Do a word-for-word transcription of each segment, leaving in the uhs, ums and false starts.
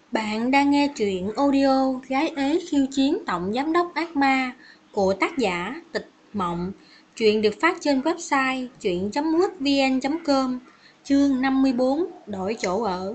Bạn đang nghe truyện audio Gái ế khiêu chiến tổng giám đốc ác ma của tác giả Tịch Mộng. Truyện được phát trên website truyện chấm mútvn chấm com. Chương năm mươi bốn, đổi chỗ ở.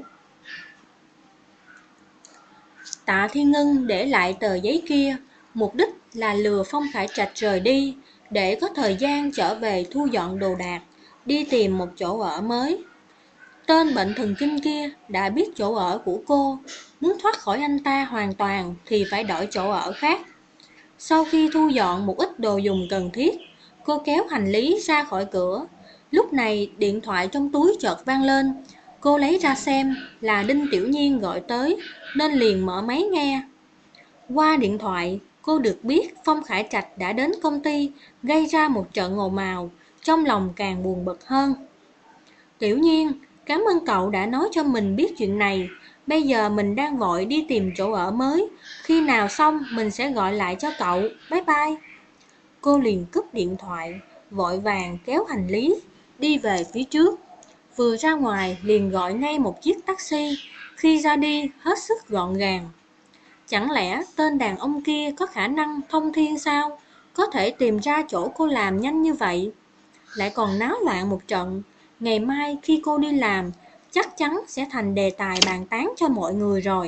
Tạ Thiên Ngân để lại tờ giấy kia, mục đích là lừa Phong Khải Trạch rời đi, để có thời gian trở về thu dọn đồ đạc, đi tìm một chỗ ở mới. Tên bệnh thần kinh kia đã biết chỗ ở của cô, muốn thoát khỏi anh ta hoàn toàn thì phải đổi chỗ ở khác. Sau khi thu dọn một ít đồ dùng cần thiết, cô kéo hành lý ra khỏi cửa. Lúc này điện thoại trong túi chợt vang lên. Cô lấy ra xem là Đinh Tiểu Nhiên gọi tới, nên liền mở máy nghe. Qua điện thoại, cô được biết Phong Khải Trạch đã đến công ty, gây ra một trận ồn ào, trong lòng càng buồn bực hơn. Tiểu Nhiên, cảm ơn cậu đã nói cho mình biết chuyện này. Bây giờ mình đang vội đi tìm chỗ ở mới. Khi nào xong mình sẽ gọi lại cho cậu. Bye bye. Cô liền cúp điện thoại, vội vàng kéo hành lý, đi về phía trước. Vừa ra ngoài liền gọi ngay một chiếc taxi. Khi ra đi hết sức gọn gàng. Chẳng lẽ tên đàn ông kia có khả năng thông thiên sao? Có thể tìm ra chỗ cô làm nhanh như vậy? Lại còn náo loạn một trận. Ngày mai khi cô đi làm, chắc chắn sẽ thành đề tài bàn tán cho mọi người rồi.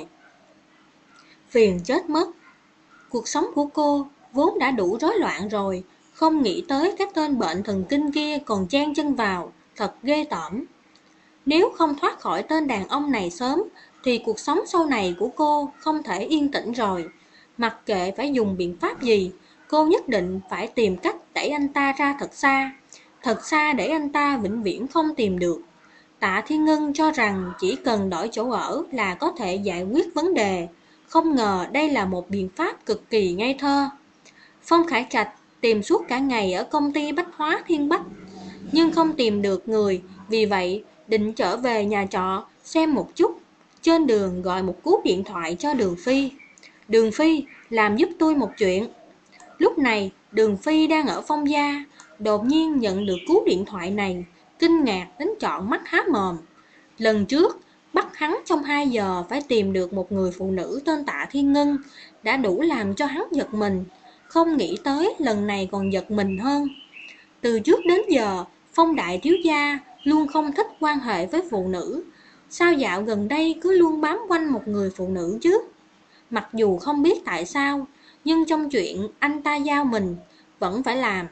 Phiền chết mất. Cuộc sống của cô vốn đã đủ rối loạn rồi, không nghĩ tới cái tên bệnh thần kinh kia còn chen chân vào, thật ghê tởm. Nếu không thoát khỏi tên đàn ông này sớm, thì cuộc sống sau này của cô không thể yên tĩnh rồi. Mặc kệ phải dùng biện pháp gì, cô nhất định phải tìm cách đẩy anh ta ra thật xa. Thật xa để anh ta vĩnh viễn không tìm được. Tạ Thiên Ngân cho rằng chỉ cần đổi chỗ ở là có thể giải quyết vấn đề. Không ngờ đây là một biện pháp cực kỳ ngây thơ. Phong Khải Trạch tìm suốt cả ngày ở công ty bách hóa Thiên Bách, nhưng không tìm được người. Vì vậy định trở về nhà trọ xem một chút. Trên đường gọi một cú điện thoại cho Đường Phi. Đường Phi, làm giúp tôi một chuyện. Lúc này Đường Phi đang ở Phong gia, đột nhiên nhận được cú điện thoại này, kinh ngạc đến trọn mắt há mồm. Lần trước bắt hắn trong hai giờ phải tìm được một người phụ nữ tên Tạ Thiên Ngân đã đủ làm cho hắn giật mình, không nghĩ tới lần này còn giật mình hơn. Từ trước đến giờ Phong đại thiếu gia luôn không thích quan hệ với phụ nữ, sao dạo gần đây cứ luôn bám quanh một người phụ nữ chứ? Mặc dù không biết tại sao, nhưng trong chuyện anh ta giao mình vẫn phải làm.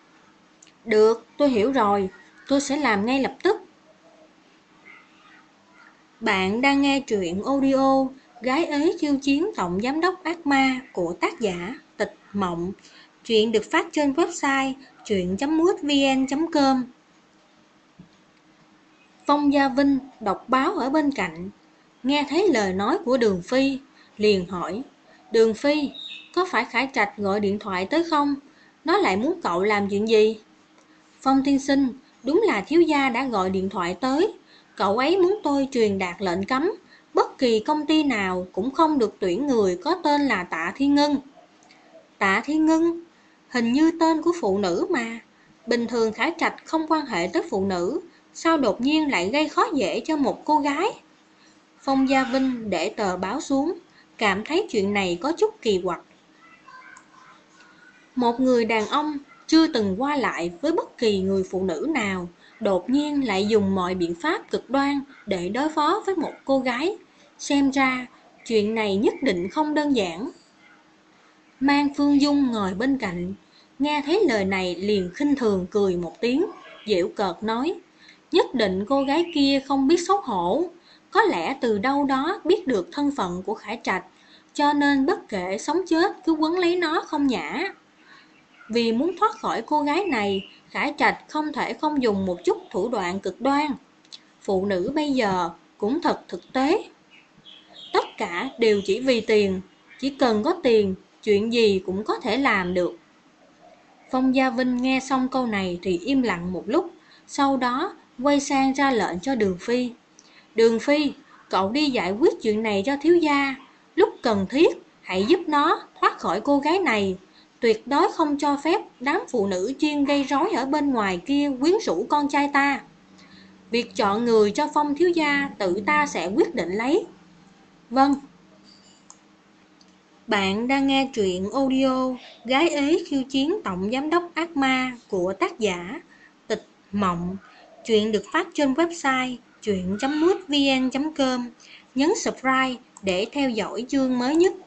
Được, tôi hiểu rồi, tôi sẽ làm ngay lập tức. Bạn đang nghe truyện audio Gái ế khiêu chiến tổng giám đốc ác ma của tác giả Tịch Mộng. Truyện được phát trên website truyện chấm mútvn chấm com. Phong Gia Vinh đọc báo ở bên cạnh, nghe thấy lời nói của Đường Phi, liền hỏi: Đường Phi, có phải Khải Trạch gọi điện thoại tới không? Nó lại muốn cậu làm chuyện gì? Phong tiên sinh, đúng là thiếu gia đã gọi điện thoại tới. Cậu ấy muốn tôi truyền đạt lệnh cấm, bất kỳ công ty nào cũng không được tuyển người có tên là Tạ Thiên Ngân. Tạ Thiên Ngân? Hình như tên của phụ nữ mà. Bình thường Khải Trạch không quan hệ tới phụ nữ, sao đột nhiên lại gây khó dễ cho một cô gái? Phong Gia Vinh để tờ báo xuống, cảm thấy chuyện này có chút kỳ quặc. Một người đàn ông chưa từng qua lại với bất kỳ người phụ nữ nào, đột nhiên lại dùng mọi biện pháp cực đoan để đối phó với một cô gái. Xem ra, chuyện này nhất định không đơn giản. Mang Phương Dung ngồi bên cạnh, nghe thấy lời này liền khinh thường cười một tiếng, giễu cợt nói: Nhất định cô gái kia không biết xấu hổ, có lẽ từ đâu đó biết được thân phận của Khải Trạch, cho nên bất kể sống chết cứ quấn lấy nó không nhả. Vì muốn thoát khỏi cô gái này, Khải Trạch không thể không dùng một chút thủ đoạn cực đoan. Phụ nữ bây giờ cũng thật thực tế. Tất cả đều chỉ vì tiền, chỉ cần có tiền, chuyện gì cũng có thể làm được. Phong Gia Vinh nghe xong câu này thì im lặng một lúc, sau đó quay sang ra lệnh cho Đường Phi. Đường Phi, cậu đi giải quyết chuyện này cho thiếu gia. Lúc cần thiết, hãy giúp nó thoát khỏi cô gái này. Tuyệt đối không cho phép đám phụ nữ chuyên gây rối ở bên ngoài kia quyến rũ con trai ta. Việc chọn người cho Phong thiếu gia tự ta sẽ quyết định lấy. Vâng, bạn đang nghe truyện audio Gái ế khiêu chiến tổng giám đốc ác ma của tác giả Tịch Mộng. Truyện được phát trên website truyện chấm mútvn chấm com. Nhấn subscribe để theo dõi chương mới nhất.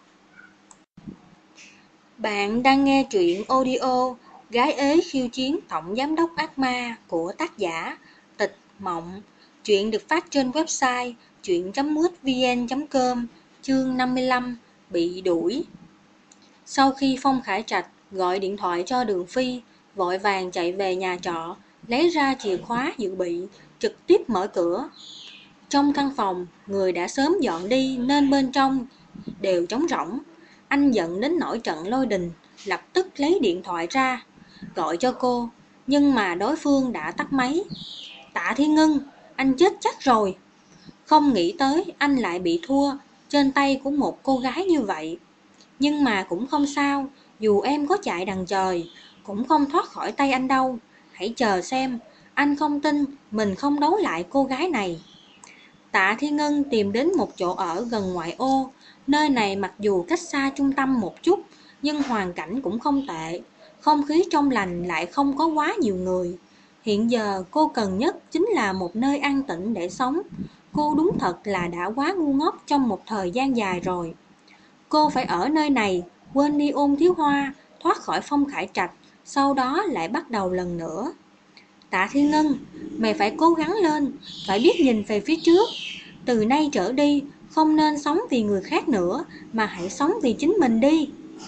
Bạn đang nghe truyện audio Gái ế khiêu chiến tổng giám đốc ác ma của tác giả Tịch Mộng. Truyện được phát trên website truyện chấm mútvn chấm com. Chương năm mươi lăm, bị đuổi. Sau khi Phong Khải Trạch gọi điện thoại cho Đường Phi, vội vàng chạy về nhà trọ, lấy ra chìa khóa dự bị, trực tiếp mở cửa. Trong căn phòng, người đã sớm dọn đi nên bên trong đều trống rỗng. Anh giận đến nỗi trận lôi đình, lập tức lấy điện thoại ra, gọi cho cô, nhưng mà đối phương đã tắt máy. Tạ Thiên Ngân, anh chết chắc rồi. Không nghĩ tới anh lại bị thua trên tay của một cô gái như vậy. Nhưng mà cũng không sao, dù em có chạy đằng trời, cũng không thoát khỏi tay anh đâu. Hãy chờ xem, anh không tin mình không đấu lại cô gái này. Tạ Thiên Ngân tìm đến một chỗ ở gần ngoại ô. Nơi này mặc dù cách xa trung tâm một chút, nhưng hoàn cảnh cũng không tệ. Không khí trong lành lại không có quá nhiều người. Hiện giờ cô cần nhất chính là một nơi an tĩnh để sống. Cô đúng thật là đã quá ngu ngốc trong một thời gian dài rồi. Cô phải ở nơi này, quên đi Ôn Thiếu Hoa, thoát khỏi Phong Khải Trạch, sau đó lại bắt đầu lần nữa. Tạ Thiên Ngân, mày phải cố gắng lên, phải biết nhìn về phía trước. Từ nay trở đi, không nên sống vì người khác nữa, mà hãy sống vì chính mình đi.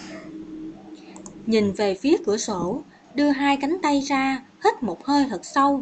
Nhìn về phía cửa sổ, đưa hai cánh tay ra, hít một hơi thật sâu.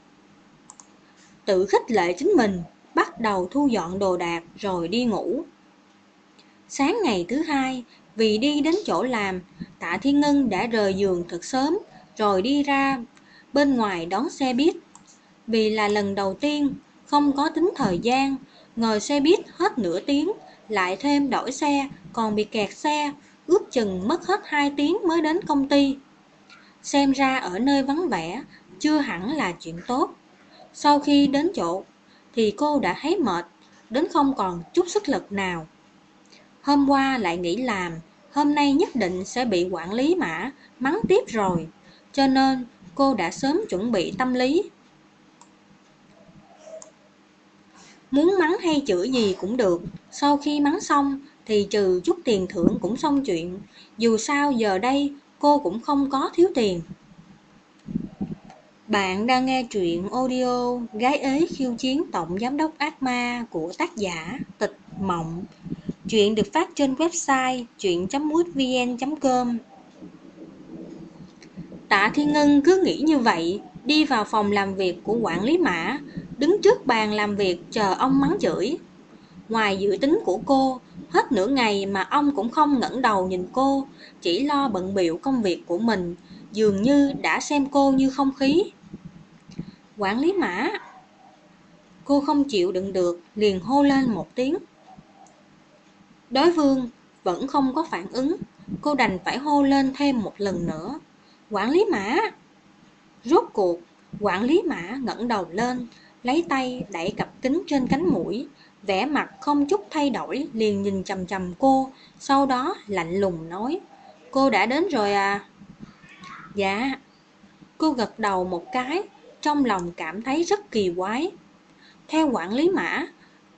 Tự khích lệ chính mình, bắt đầu thu dọn đồ đạc rồi đi ngủ. Sáng ngày thứ hai, vì đi đến chỗ làm, Tạ Thiên Ngân đã rời giường thật sớm, rồi đi ra bên ngoài đón xe buýt. Vì là lần đầu tiên, không có tính thời gian, ngồi xe buýt hết nửa tiếng, lại thêm đổi xe, còn bị kẹt xe, ước chừng mất hết hai tiếng mới đến công ty. Xem ra ở nơi vắng vẻ, chưa hẳn là chuyện tốt. Sau khi đến chỗ, thì cô đã thấy mệt, đến không còn chút sức lực nào. Hôm qua lại nghỉ làm, hôm nay nhất định sẽ bị quản lý Mã mắng tiếp rồi, cho nên cô đã sớm chuẩn bị tâm lý. Muốn mắng hay chửi gì cũng được, sau khi mắng xong thì trừ chút tiền thưởng cũng xong chuyện, dù sao giờ đây cô cũng không có thiếu tiền. Bạn đang nghe truyện audio Gái ế khiêu chiến tổng giám đốc ác ma của tác giả Tịch Mộng. Truyện được phát trên website truyện chấm mútvn chấm com. Tạ Thiên Ngân cứ nghĩ như vậy, đi vào phòng làm việc của quản lý Mã, đứng trước bàn làm việc chờ ông mắng chửi. Ngoài dự tính của cô, hết nửa ngày mà ông cũng không ngẩng đầu nhìn cô, chỉ lo bận bịu công việc của mình, dường như đã xem cô như không khí. Quản lý Mã, cô không chịu đựng được, liền hô lên một tiếng. Đối phương vẫn không có phản ứng, cô đành phải hô lên thêm một lần nữa. Quản lý Mã! Rốt cuộc, quản lý Mã ngẩng đầu lên, lấy tay đẩy cặp kính trên cánh mũi, vẻ mặt không chút thay đổi, liền nhìn chằm chằm cô, sau đó lạnh lùng nói, cô đã đến rồi à? Dạ. Cô gật đầu một cái, trong lòng cảm thấy rất kỳ quái. Theo quản lý Mã,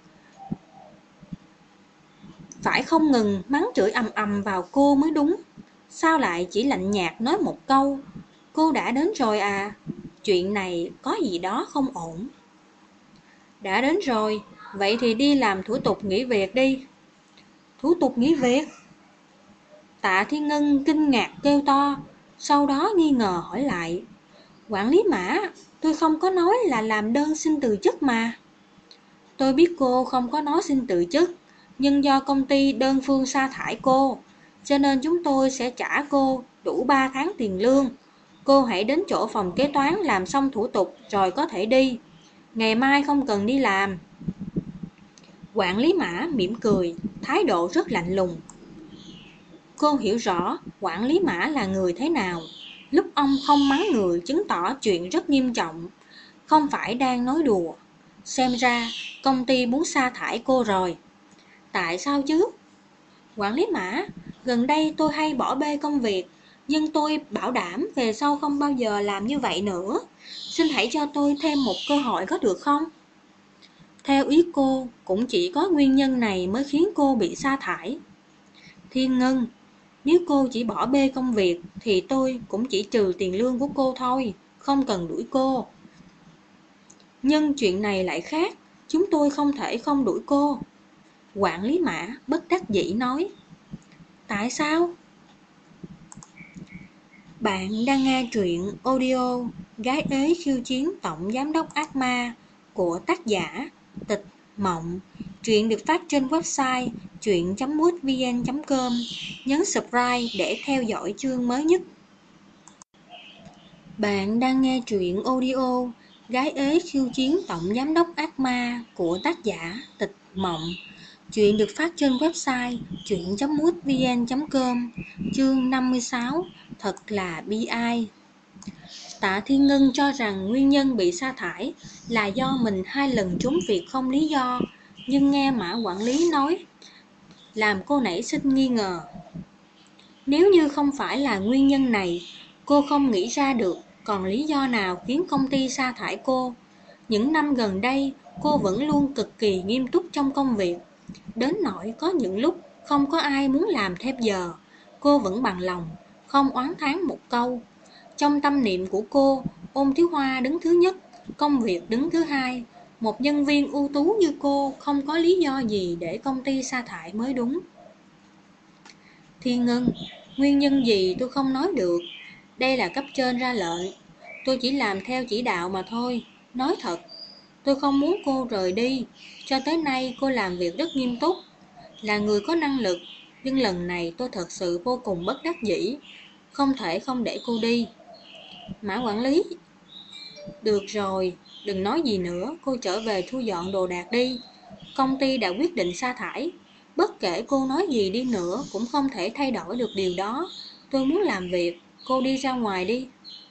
phải không ngừng mắng chửi ầm ầm vào cô mới đúng. Sao lại chỉ lạnh nhạt nói một câu, cô đã đến rồi à? Chuyện này có gì đó không ổn. Đã đến rồi, vậy thì đi làm thủ tục nghỉ việc đi. Thủ tục nghỉ việc? Tạ Thiên Ngân kinh ngạc kêu to, sau đó nghi ngờ hỏi lại. Quản lý Mã, tôi không có nói là làm đơn xin từ chức mà. Tôi biết cô không có nói xin từ chức, nhưng do công ty đơn phương sa thải cô, cho nên chúng tôi sẽ trả cô đủ ba tháng tiền lương. Cô hãy đến chỗ phòng kế toán làm xong thủ tục rồi có thể đi. Ngày mai không cần đi làm. Quản lý Mã mỉm cười, thái độ rất lạnh lùng. Cô hiểu rõ quản lý Mã là người thế nào. Lúc ông không mắng người chứng tỏ chuyện rất nghiêm trọng, không phải đang nói đùa. Xem ra công ty muốn sa thải cô rồi. Tại sao chứ? Quản lý Mã, gần đây tôi hay bỏ bê công việc, nhưng tôi bảo đảm về sau không bao giờ làm như vậy nữa. Xin hãy cho tôi thêm một cơ hội có được không? Theo ý cô, cũng chỉ có nguyên nhân này mới khiến cô bị sa thải. Thiên Ngân, nếu cô chỉ bỏ bê công việc thì tôi cũng chỉ trừ tiền lương của cô thôi, không cần đuổi cô. Nhưng chuyện này lại khác, chúng tôi không thể không đuổi cô. Quản lý Mã bất đắc dĩ nói. Tại sao? Bạn đang nghe truyện audio Gái ế khiêu chiến tổng giám đốc ác ma của tác giả Tịch Mộng. Truyện được phát trên website truyện chấm mútvn chấm com. Nhấn subscribe để theo dõi chương mới nhất. Bạn đang nghe truyện audio Gái ế khiêu chiến tổng giám đốc ác ma của tác giả Tịch Mộng. Truyện được phát trên website truyện chấm mútvn chấm com. Chương năm mươi sáu. Thật là bi ai. Tạ Thiên Ngân cho rằng nguyên nhân bị sa thải là do mình hai lần trúng việc không lý do, nhưng nghe Mã quản lý nói làm cô nảy sinh nghi ngờ. Nếu như không phải là nguyên nhân này, cô không nghĩ ra được còn lý do nào khiến công ty sa thải cô. Những năm gần đây, cô vẫn luôn cực kỳ nghiêm túc trong công việc, đến nỗi có những lúc không có ai muốn làm thêm giờ, cô vẫn bằng lòng, không oán thán một câu. Trong tâm niệm của cô, Ôn Thiếu Hoa đứng thứ nhất, công việc đứng thứ hai. Một nhân viên ưu tú như cô không có lý do gì để công ty sa thải mới đúng. Thiên Ngân, nguyên nhân gì tôi không nói được. Đây là cấp trên ra lệnh, tôi chỉ làm theo chỉ đạo mà thôi. Nói thật, tôi không muốn cô rời đi. Cho tới nay cô làm việc rất nghiêm túc, là người có năng lực, nhưng lần này tôi thật sự vô cùng bất đắc dĩ, không thể không để cô đi. Mã quản lý, được rồi, đừng nói gì nữa, cô trở về thu dọn đồ đạc đi. Công ty đã quyết định sa thải, bất kể cô nói gì đi nữa cũng không thể thay đổi được điều đó. Tôi muốn làm việc, cô đi ra ngoài đi.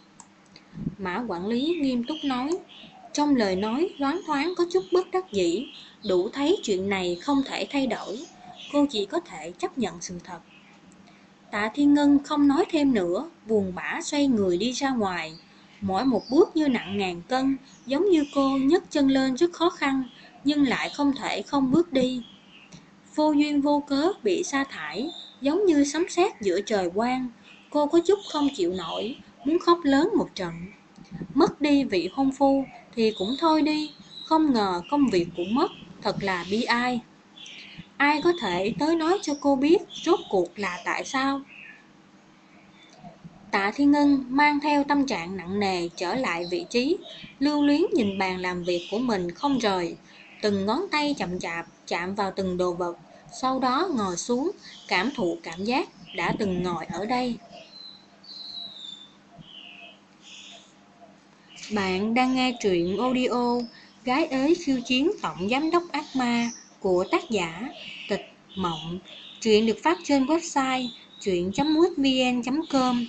Mã quản lý nghiêm túc nói, trong lời nói loáng thoáng có chút bất đắc dĩ, đủ thấy chuyện này không thể thay đổi. Cô chỉ có thể chấp nhận sự thật. Tạ Thiên Ngân không nói thêm nữa, buồn bã xoay người đi ra ngoài. Mỗi một bước như nặng ngàn cân, giống như cô nhấc chân lên rất khó khăn, nhưng lại không thể không bước đi. Vô duyên vô cớ bị sa thải, giống như sấm sét giữa trời quang. Cô có chút không chịu nổi, muốn khóc lớn một trận. Mất đi vị hôn phu thì cũng thôi đi, không ngờ công việc cũng mất, thật là bi ai. Ai có thể tới nói cho cô biết rốt cuộc là tại sao? Tạ Thiên Ngân mang theo tâm trạng nặng nề trở lại vị trí, lưu luyến nhìn bàn làm việc của mình không rời. Từng ngón tay chậm chạp chạm vào từng đồ vật, sau đó ngồi xuống, cảm thụ cảm giác đã từng ngồi ở đây. Bạn đang nghe truyện audio Gái ế khiêu chiến tổng giám đốc ác ma của tác giả Tịch Mộng. Truyện được phát trên website truyện chấm mútvn chấm com.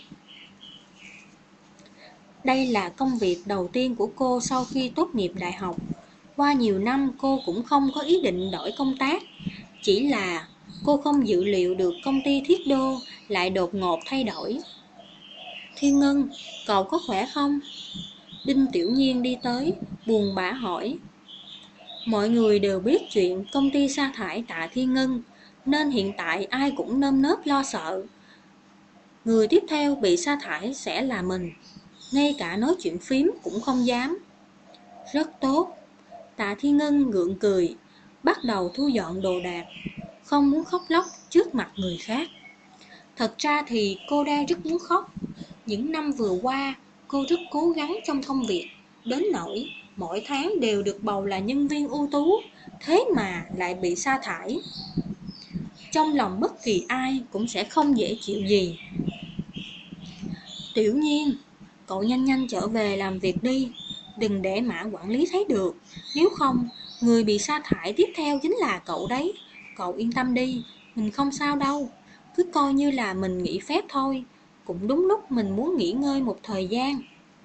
Đây là công việc đầu tiên của cô sau khi tốt nghiệp đại học. Qua nhiều năm cô cũng không có ý định đổi công tác. Chỉ là cô không dự liệu được công ty Thiết Đô lại đột ngột thay đổi. Thiên Ngân, cậu có khỏe không? Đinh Tiểu Nhiên đi tới, buồn bã hỏi. Mọi người đều biết chuyện công ty sa thải Tạ Thiên Ngân, nên hiện tại ai cũng nơm nớp lo sợ. Người tiếp theo bị sa thải sẽ là mình. Ngay cả nói chuyện phím cũng không dám. Rất tốt. Tạ Thiên Ngân gượng cười, bắt đầu thu dọn đồ đạc, không muốn khóc lóc trước mặt người khác. Thật ra thì cô đang rất muốn khóc. Những năm vừa qua, cô rất cố gắng trong công việc, đến nỗi mỗi tháng đều được bầu là nhân viên ưu tú, thế mà lại bị sa thải. Trong lòng bất kỳ ai cũng sẽ không dễ chịu gì. Tiểu Nhiên, cậu nhanh nhanh trở về làm việc đi, đừng để Mã quản lý thấy được. Nếu không, người bị sa thải tiếp theo chính là cậu đấy. Cậu yên tâm đi, mình không sao đâu. Cứ coi như là mình nghỉ phép thôi. Cũng đúng lúc mình muốn nghỉ ngơi một thời gian.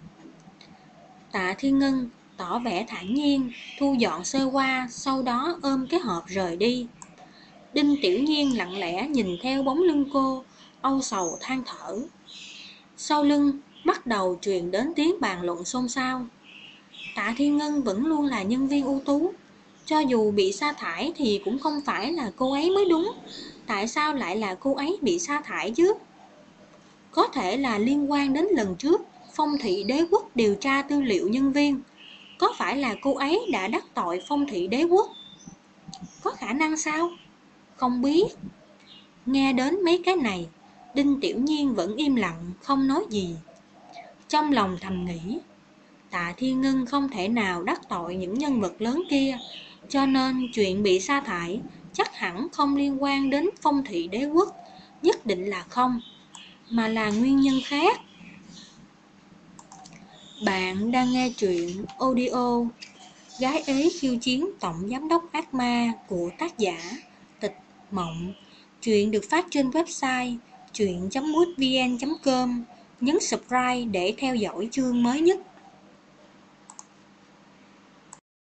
Tạ Thiên Ngân tỏ vẻ thản nhiên, thu dọn sơ qua, sau đó ôm cái hộp rời đi. Đinh Tiểu Nhiên lặng lẽ nhìn theo bóng lưng cô, âu sầu than thở. Sau lưng bắt đầu truyền đến tiếng bàn luận xôn xao. Tạ Thiên Ngân vẫn luôn là nhân viên ưu tú, cho dù bị sa thải thì cũng không phải là cô ấy mới đúng. Tại sao lại là cô ấy bị sa thải chứ? Có thể là liên quan đến lần trước Phong Thị Đế Quốc điều tra tư liệu nhân viên. Có phải là cô ấy đã đắc tội Phong Thị Đế Quốc? Có khả năng sao? Không biết. Nghe đến mấy cái này, Đinh Tiểu Nhiên vẫn im lặng, không nói gì. Trong lòng thầm nghĩ, Tạ Thiên Ngân không thể nào đắc tội những nhân vật lớn kia, cho nên chuyện bị sa thải chắc hẳn không liên quan đến Phong Thị Đế Quốc, nhất định là không, mà là nguyên nhân khác. Bạn đang nghe truyện audio Gái ế khiêu chiến tổng giám đốc ác ma của tác giả Tịch Mộng. Truyện được phát trên website truyện chấm mútvn chấm com. Nhấn subscribe để theo dõi chương mới nhất.